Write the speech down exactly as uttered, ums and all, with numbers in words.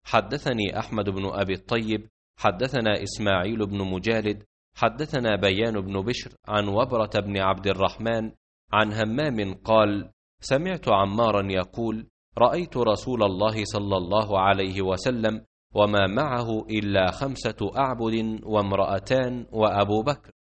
حدثني أحمد بن أبي الطيب حدثنا إسماعيل بن مجالد حدثنا بيان بن بشر عن وبرة بن عبد الرحمن عن همام قال: سمعت عمارا يقول: رأيت رسول الله صلى الله عليه وسلم وما معه إلا خمسة أعبد وامرأتان وأبو بكر،